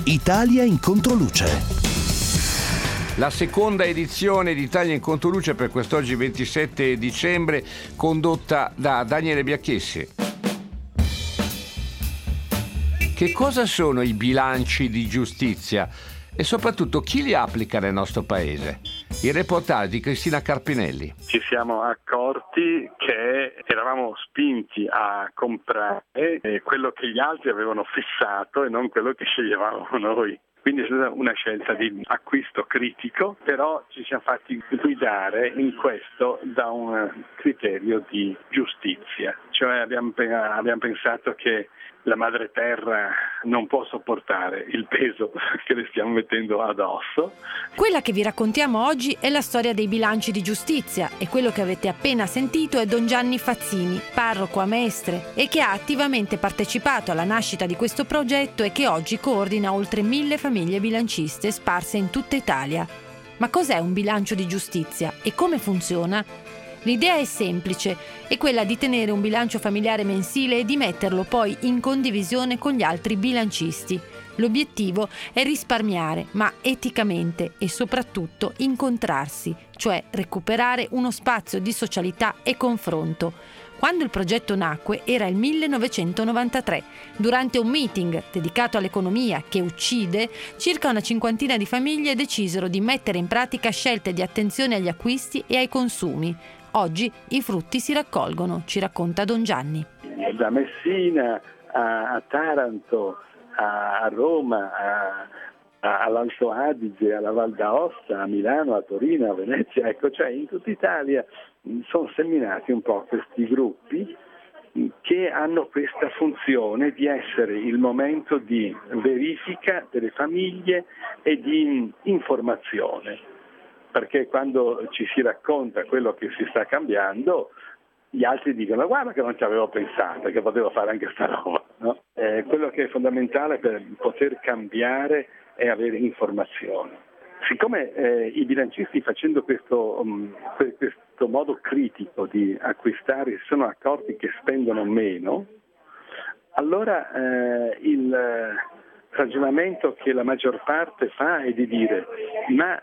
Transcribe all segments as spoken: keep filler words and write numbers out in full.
Italia in controluce. La seconda edizione di Italia in Controluce per quest'oggi ventisette dicembre, condotta da Daniele Biacchessi. Che cosa sono i bilanci di giustizia e soprattutto chi li applica nel nostro paese? Il reportage di Cristina Carpinelli. Ci siamo accorti che eravamo spinti a comprare quello che gli altri avevano fissato e non quello che sceglievamo noi. Quindi è stata una scelta di acquisto critico, però ci siamo fatti guidare in questo da un criterio di giustizia. Cioè abbiamo, abbiamo pensato che la madre terra non può sopportare il peso che le stiamo mettendo addosso. Quella che vi raccontiamo oggi è la storia dei bilanci di giustizia e quello che avete appena sentito è Don Gianni Fazzini, parroco a Mestre e che ha attivamente partecipato alla nascita di questo progetto e che oggi coordina oltre mille famiglie bilanciste sparse in tutta Italia. Ma cos'è un bilancio di giustizia e come funziona? L'idea è semplice, è quella di tenere un bilancio familiare mensile e di metterlo poi in condivisione con gli altri bilancisti. L'obiettivo è risparmiare, ma eticamente e soprattutto incontrarsi, cioè recuperare uno spazio di socialità e confronto. Quando il progetto nacque era il millenovecentonovantatré. Durante un meeting dedicato all'economia che uccide, circa una cinquantina di famiglie decisero di mettere in pratica scelte di attenzione agli acquisti e ai consumi. Oggi i frutti si raccolgono, ci racconta Don Gianni. Da Messina a, a Taranto, a, a Roma, a, a, all'Alto Adige, alla Val d'Aosta, a Milano, a Torino, a Venezia, ecco, cioè in tutta Italia sono seminati un po' questi gruppi che hanno questa funzione di essere il momento di verifica delle famiglie e di informazione. Perché quando ci si racconta quello che si sta cambiando, gli altri dicono guarda che non ci avevo pensato, che potevo fare anche sta roba. No? Eh, quello che è fondamentale per poter cambiare è avere informazione. Siccome eh, i bilancisti facendo questo, um, questo modo critico di acquistare si sono accorti che spendono meno, allora eh, il ragionamento che la maggior parte fa è di dire ma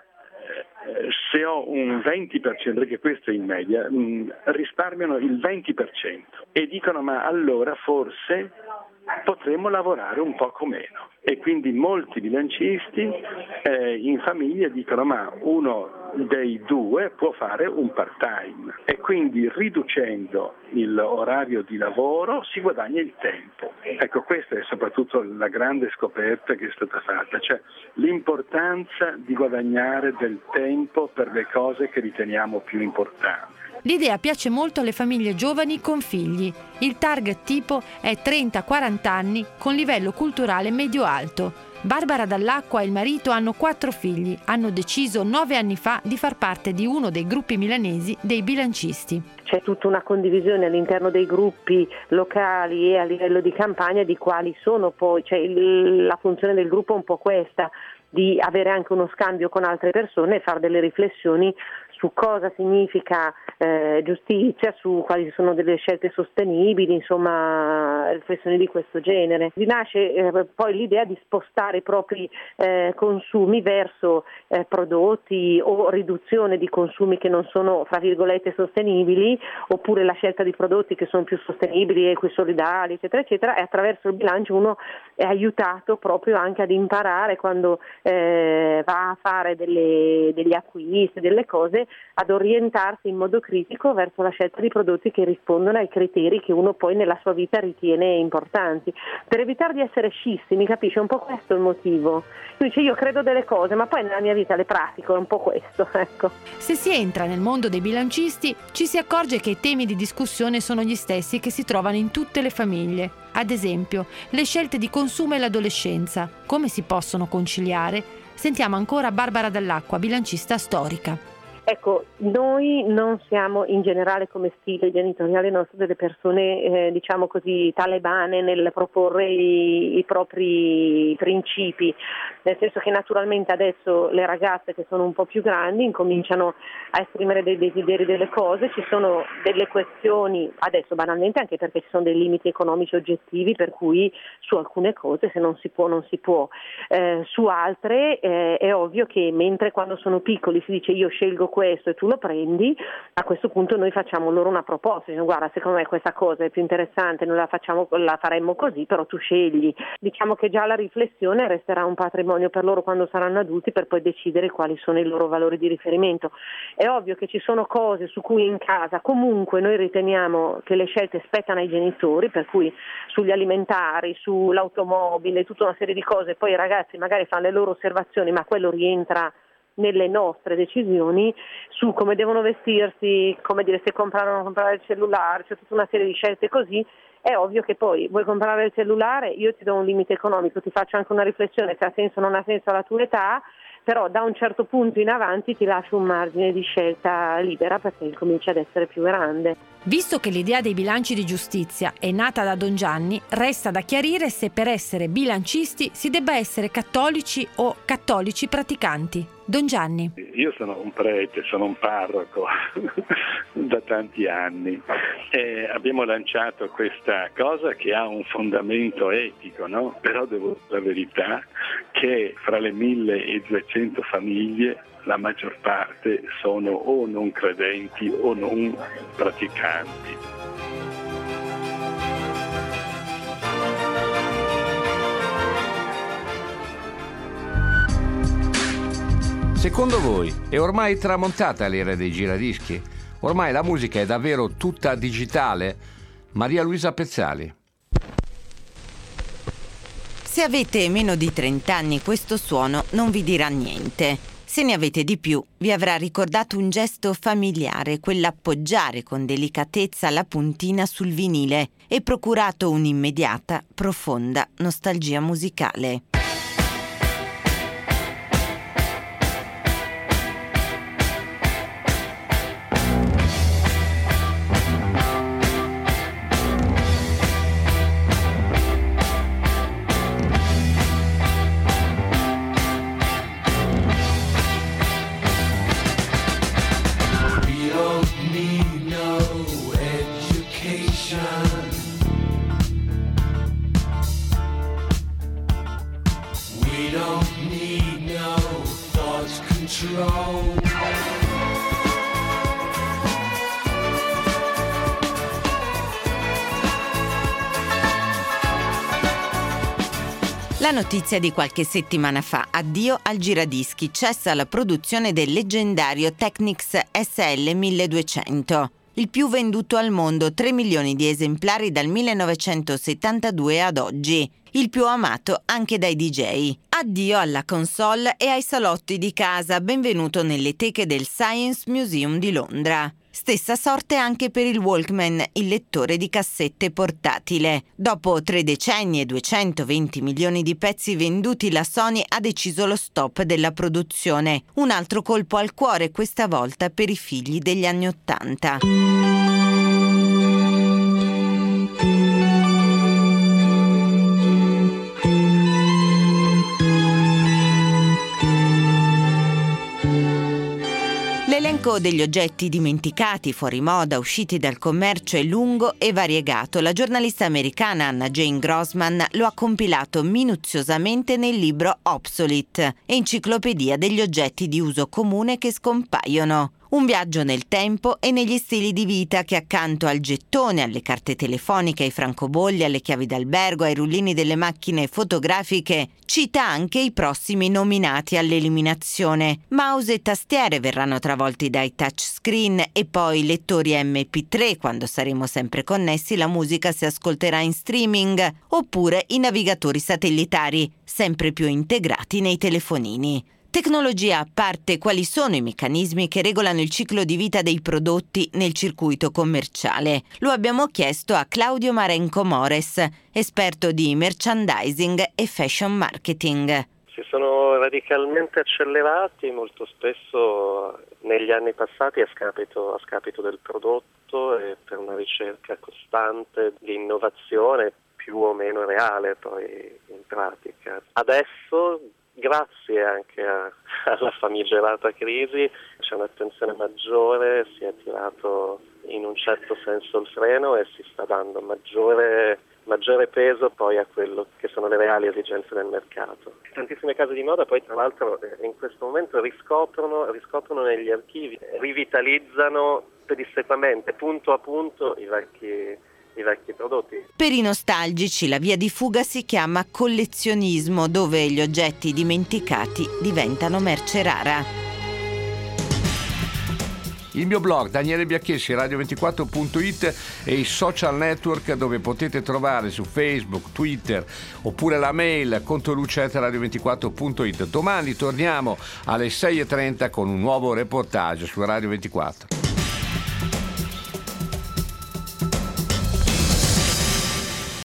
se ho un venti per cento, perché questo è in media, risparmiano il venti per cento e dicono ma allora forse potremmo lavorare un poco meno. E quindi molti bilancisti eh, in famiglia dicono ma uno dei due può fare un part-time e quindi riducendo l'orario di lavoro si guadagna il tempo. Ecco, questa è soprattutto la grande scoperta che è stata fatta, cioè l'importanza di guadagnare del tempo per le cose che riteniamo più importanti. L'idea piace molto alle famiglie giovani con figli. Il target tipo è trenta quaranta anni con livello culturale medio-alto. Barbara Dall'Acqua e il marito hanno quattro figli. Hanno deciso nove anni fa di far parte di uno dei gruppi milanesi dei bilancisti. C'è tutta una condivisione all'interno dei gruppi locali e a livello di campagna di quali sono poi, cioè il, la funzione del gruppo è un po' questa, di avere anche uno scambio con altre persone e fare delle riflessioni su cosa significa eh, giustizia, su quali sono delle scelte sostenibili, insomma riflessioni di questo genere. Rinasce eh, poi l'idea di spostare i propri eh, consumi verso eh, prodotti o riduzione di consumi che non sono fra virgolette sostenibili, oppure la scelta di prodotti che sono più sostenibili, equisolidali, eccetera, eccetera, e attraverso il bilancio uno è aiutato proprio anche ad imparare quando eh, va a fare delle, degli acquisti, delle cose, ad orientarsi in modo critico verso la scelta di prodotti che rispondono ai criteri che uno poi nella sua vita ritiene importanti, per evitare di essere scissimi, capisce? È un po' questo il motivo. Dice io credo delle cose ma poi nella mia vita le pratico, è un po' questo, ecco. Se si entra nel mondo dei bilancisti ci si accorge che i temi di discussione sono gli stessi che si trovano in tutte le famiglie. Ad esempio, le scelte di consumo e l'adolescenza. Come si possono conciliare? Sentiamo ancora Barbara Dall'Acqua, bilancista storica. Ecco, noi non siamo in generale come stile genitoriale nostro delle persone, eh, diciamo così, talebane nel proporre i, i propri principi, nel senso che naturalmente adesso le ragazze che sono un po' più grandi incominciano a esprimere dei desideri delle cose, ci sono delle questioni, adesso banalmente anche perché ci sono dei limiti economici oggettivi per cui su alcune cose se non si può non si può, eh, su altre eh, è ovvio che mentre quando sono piccoli si dice io scelgo questo e tu lo prendi, a questo punto noi facciamo loro una proposta, diciamo, guarda secondo me questa cosa è più interessante, noi la facciamo, la faremmo così, però tu scegli. Diciamo che già la riflessione resterà un patrimonio per loro quando saranno adulti per poi decidere quali sono i loro valori di riferimento. È ovvio che ci sono cose su cui in casa comunque noi riteniamo che le scelte spettano ai genitori, per cui sugli alimentari, sull'automobile, tutta una serie di cose, poi i ragazzi magari fanno le loro osservazioni, ma quello rientra nelle nostre decisioni su come devono vestirsi, come dire, se comprare o non comprare il cellulare, c'è tutta una serie di scelte così. È ovvio che poi vuoi comprare il cellulare, io ti do un limite economico, ti faccio anche una riflessione se ha senso o non ha senso alla tua età, però da un certo punto in avanti ti lascio un margine di scelta libera perché comincia ad essere più grande. Visto che l'idea dei bilanci di giustizia è nata da Don Gianni, resta da chiarire se per essere bilancisti si debba essere cattolici o cattolici praticanti. Don Gianni. Io sono un prete, sono un parroco da tanti anni e abbiamo lanciato questa cosa che ha un fondamento etico, no? Però devo dire la verità che fra le milleduecento famiglie la maggior parte sono o non credenti o non praticanti. Secondo voi è ormai tramontata l'era dei giradischi? Ormai la musica è davvero tutta digitale? Maria Luisa Pezzali. Se avete meno di trenta anni questo suono non vi dirà niente. Se ne avete di più, vi avrà ricordato un gesto familiare, quell'appoggiare con delicatezza la puntina sul vinile e procurato un'immediata, profonda nostalgia musicale. La notizia di qualche settimana fa: addio al giradischi, cessa la produzione del leggendario Technics S L milleduecento, il più venduto al mondo, tre milioni di esemplari dal millenovecentosettantadue ad oggi, il più amato anche dai D J. Addio alla console e ai salotti di casa, benvenuto nelle teche del Science Museum di Londra. Stessa sorte anche per il Walkman, il lettore di cassette portatile. Dopo tre decenni e duecentoventi milioni di pezzi venduti, la Sony ha deciso lo stop della produzione. Un altro colpo al cuore, questa volta per i figli degli anni Ottanta. L'elenco degli oggetti dimenticati, fuori moda, usciti dal commercio è lungo e variegato. La giornalista americana Anna Jane Grossman lo ha compilato minuziosamente nel libro Obsolete, enciclopedia degli oggetti di uso comune che scompaiono. Un viaggio nel tempo e negli stili di vita che, accanto al gettone, alle carte telefoniche, ai francobolli, alle chiavi d'albergo, ai rullini delle macchine fotografiche, cita anche i prossimi nominati all'eliminazione. Mouse e tastiere verranno travolti dai touchscreen e poi lettori emme pi tre, quando saremo sempre connessi la musica si ascolterà in streaming, oppure i navigatori satellitari, sempre più integrati nei telefonini. Tecnologia a parte, quali sono i meccanismi che regolano il ciclo di vita dei prodotti nel circuito commerciale? Lo abbiamo chiesto a Claudio Marenco Mores, esperto di merchandising e fashion marketing. Si sono radicalmente accelerati, molto spesso negli anni passati a scapito, a scapito del prodotto e per una ricerca costante di innovazione più o meno reale poi in pratica. Adesso, grazie anche a, alla famigerata crisi, c'è un'attenzione maggiore, si è tirato in un certo senso il freno e si sta dando maggiore, maggiore peso poi a quello che sono le reali esigenze del mercato. Tantissime case di moda poi tra l'altro in questo momento riscoprono, riscoprono negli archivi, rivitalizzano pedissequamente, punto a punto, i vecchi i vecchi prodotti. Per i nostalgici la via di fuga si chiama collezionismo, dove gli oggetti dimenticati diventano merce rara. Il mio blog Daniele Biacchessi, radio ventiquattro punto it e i social network dove potete trovare su Facebook, Twitter oppure la mail controluce chiocciola radio ventiquattro punto it. Domani torniamo alle sei e trenta con un nuovo reportage su Radio ventiquattro.